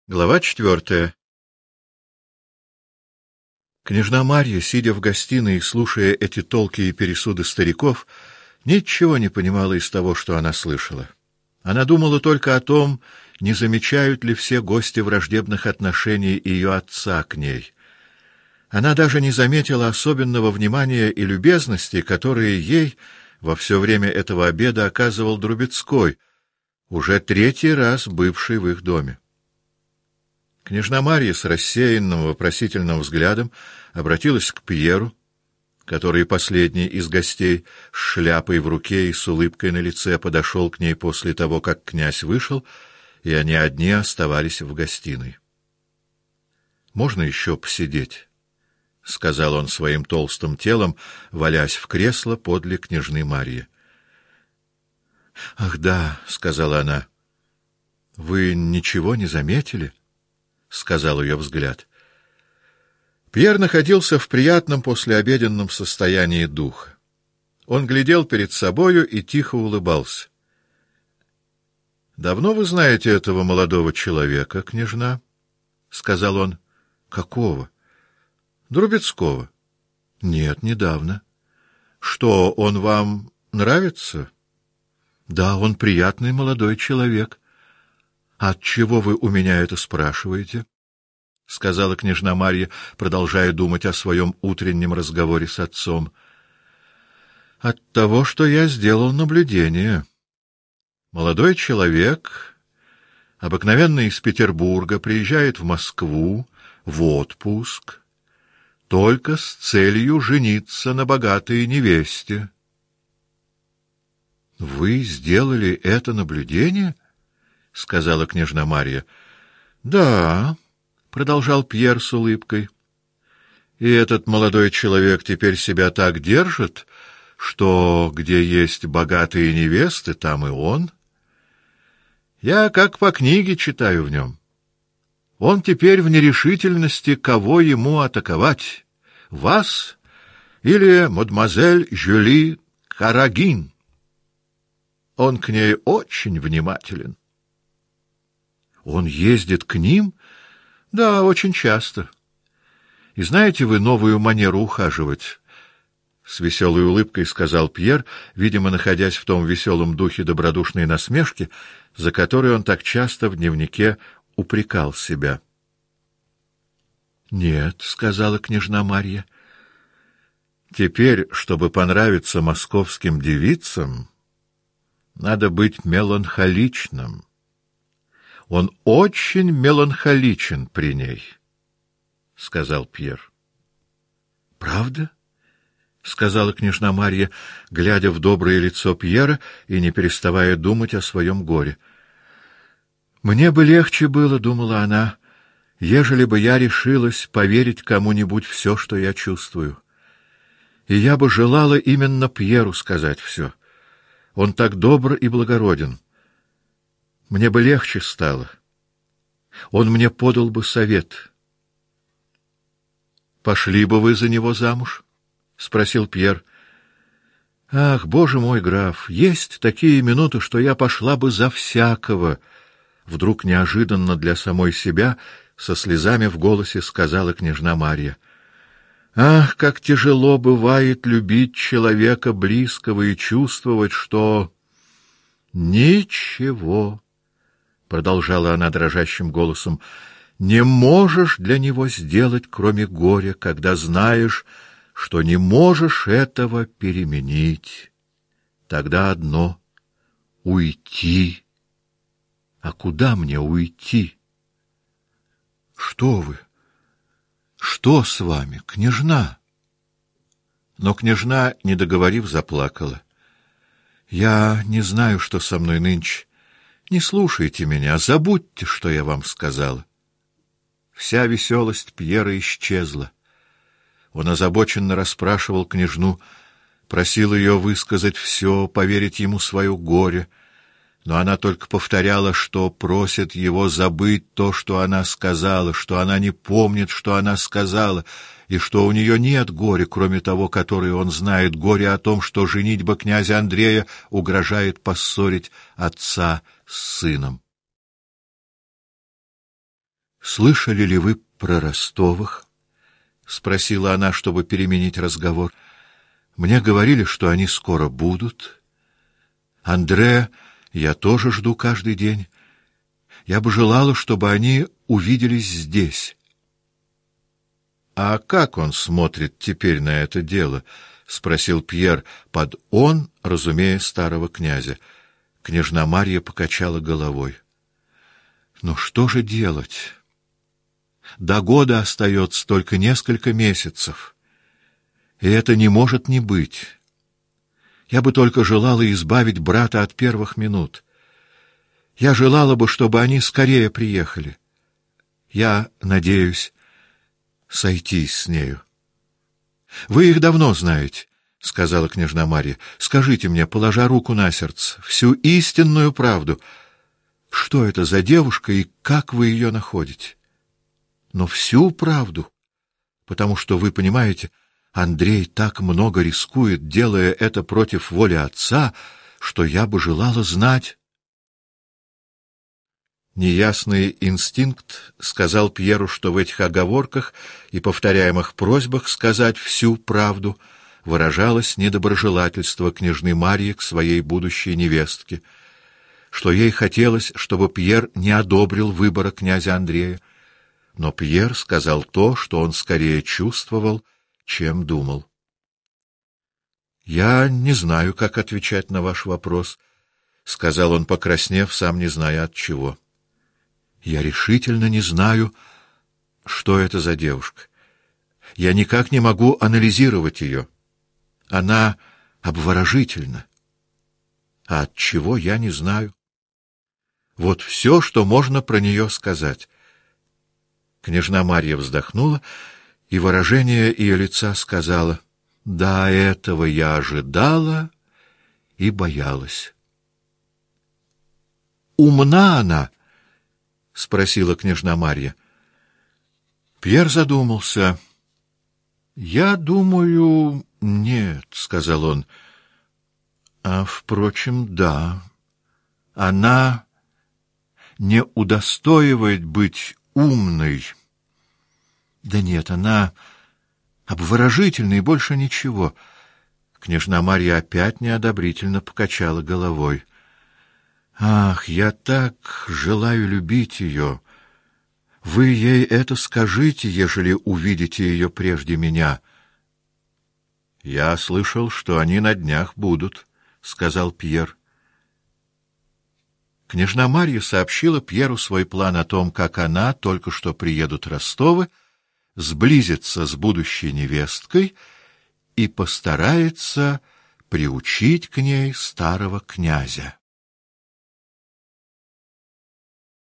Глава 4. Княжна Марья, сидя в гостиной и слушая эти толки и пересуды стариков, ничего не понимала из того, что она слышала. Она думала только о том, не замечают ли все гости враждебных отношений ее отца к ней. Она даже не заметила особенного внимания и любезности, которые ей во все время этого обеда оказывал Друбецкой, уже третий раз бывший в их доме. Княжна Марья с рассеянным вопросительным взглядом обратилась к Пьеру, который последний из гостей с шляпой в руке и с улыбкой на лице подошел к ней после того, как князь вышел, и они одни оставались в гостиной. «Можно еще посидеть?» — сказал он своим толстым телом, валясь в кресло подле княжны Марьи. «Ах, да», — сказала она, — «вы ничего не заметили?» — сказал ее взгляд. Пьер находился в приятном послеобеденном состоянии духа. Он глядел перед собою и тихо улыбался. — Давно вы знаете этого молодого человека, княжна? — сказал он. — Какого? — Друбецкого. — Нет, недавно. — Что, он вам нравится? — Да, он приятный молодой человек. — Отчего вы у меня это спрашиваете? — сказала княжна Марья, продолжая думать о своем утреннем разговоре с отцом. — От того, что я сделал наблюдение. Молодой человек, обыкновенно из Петербурга, приезжает в Москву в отпуск, только с целью жениться на богатой невесте. — Вы сделали это наблюдение? — сказала княжна Марья. — Да, — продолжал Пьер с улыбкой. — И этот молодой человек теперь себя так держит, что где есть богатые невесты, там и он. Я как по книге читаю в нем. Он теперь в нерешительности, кого ему атаковать — вас или мадемуазель Жюли Карагин. Он к ней очень внимателен. Он ездит к ним? Да, очень часто. И знаете вы новую манеру ухаживать? С веселой улыбкой сказал Пьер, видимо, находясь в том веселом духе добродушной насмешки, за которой он так часто в дневнике упрекал себя. Нет, сказала княжна Марья. Теперь, чтобы понравиться московским девицам, надо быть меланхоличным. Он очень меланхоличен при ней, — сказал Пьер. — Правда? — сказала княжна Марья, глядя в доброе лицо Пьера и не переставая думать о своем горе. — Мне бы легче было, — думала она, — ежели бы я решилась поверить кому-нибудь все, что я чувствую. И я бы желала именно Пьеру сказать все. Он так добр и благороден. Мне бы легче стало. Он мне подал бы совет. — Пошли бы вы за него замуж? — спросил Пьер. — Ах, Боже мой, граф, есть такие минуты, что я пошла бы за всякого. Вдруг неожиданно для самой себя, со слезами в голосе, сказала княжна Марья. Ах, как тяжело бывает любить человека близкого и чувствовать, что... Ничего, — продолжала она дрожащим голосом, — не можешь для него сделать, кроме горя, когда знаешь, что не можешь этого переменить. Тогда одно — уйти. А куда мне уйти? Что вы? Что с вами, княжна? Но княжна, не договорив, заплакала. Я не знаю, что со мной нынче. Не слушайте меня, забудьте, что я вам сказала. Вся веселость Пьера исчезла. Он озабоченно расспрашивал княжну, просил ее высказать все, поверить ему свое горе, но она только повторяла, что просит его забыть то, что она сказала, что она не помнит, что она сказала, и что у нее нет горя, кроме того, которое он знает, горе о том, что женитьба князя Андрея угрожает поссорить отца с сыном. Слышали ли вы про Ростовых? — спросила она, чтобы переменить разговор. — Мне говорили, что они скоро будут. Андре я тоже жду каждый день. Я бы желала, чтобы они увиделись здесь. — А как он смотрит теперь на это дело? — спросил Пьер, под «он», разумея старого князя. Княжна Марья покачала головой. — Ну что же делать? До года остается только несколько месяцев, и это не может не быть. Я бы только желала избавить брата от первых минут. Я желала бы, чтобы они скорее приехали. Я надеюсь сойтись с нею. — Вы их давно знаете, — сказала княжна Марья. — Скажите мне, положа руку на сердце, всю истинную правду. Что это за девушка и как вы ее находите? Но всю правду, потому что, вы понимаете, Андрей так много рискует, делая это против воли отца, что я бы желала знать. Неясный инстинкт сказал Пьеру, что в этих оговорках и повторяемых просьбах сказать всю правду выражалось недоброжелательство княжны Марьи к своей будущей невестке, что ей хотелось, чтобы Пьер не одобрил выбора князя Андрея. Но Пьер сказал то, что он скорее чувствовал, чем думал. — Я не знаю, как отвечать на ваш вопрос, — сказал он, покраснев, сам не зная от чего. — Я решительно не знаю, что это за девушка. Я никак не могу анализировать ее. Она обворожительна. А от чего, я не знаю. Вот все, что можно про нее сказать. Княжна Марья вздохнула, и выражение ее лица сказала: «Да, этого я ожидала и боялась». «Умна она?» — спросила княжна Марья. Пьер задумался. «Я думаю, нет», — сказал он. «А, впрочем, да. Она не удостоивает быть умной. Да нет, она обворожительна и больше ничего». Княжна Марья опять неодобрительно покачала головой. «Ах, я так желаю любить ее! Вы ей это скажите, ежели увидите ее прежде меня». «Я слышал, что они на днях будут», — сказал Пьер. Княжна Марья сообщила Пьеру свой план о том, как она, только что приедут Ростовы, сблизится с будущей невесткой и постарается приучить к ней старого князя.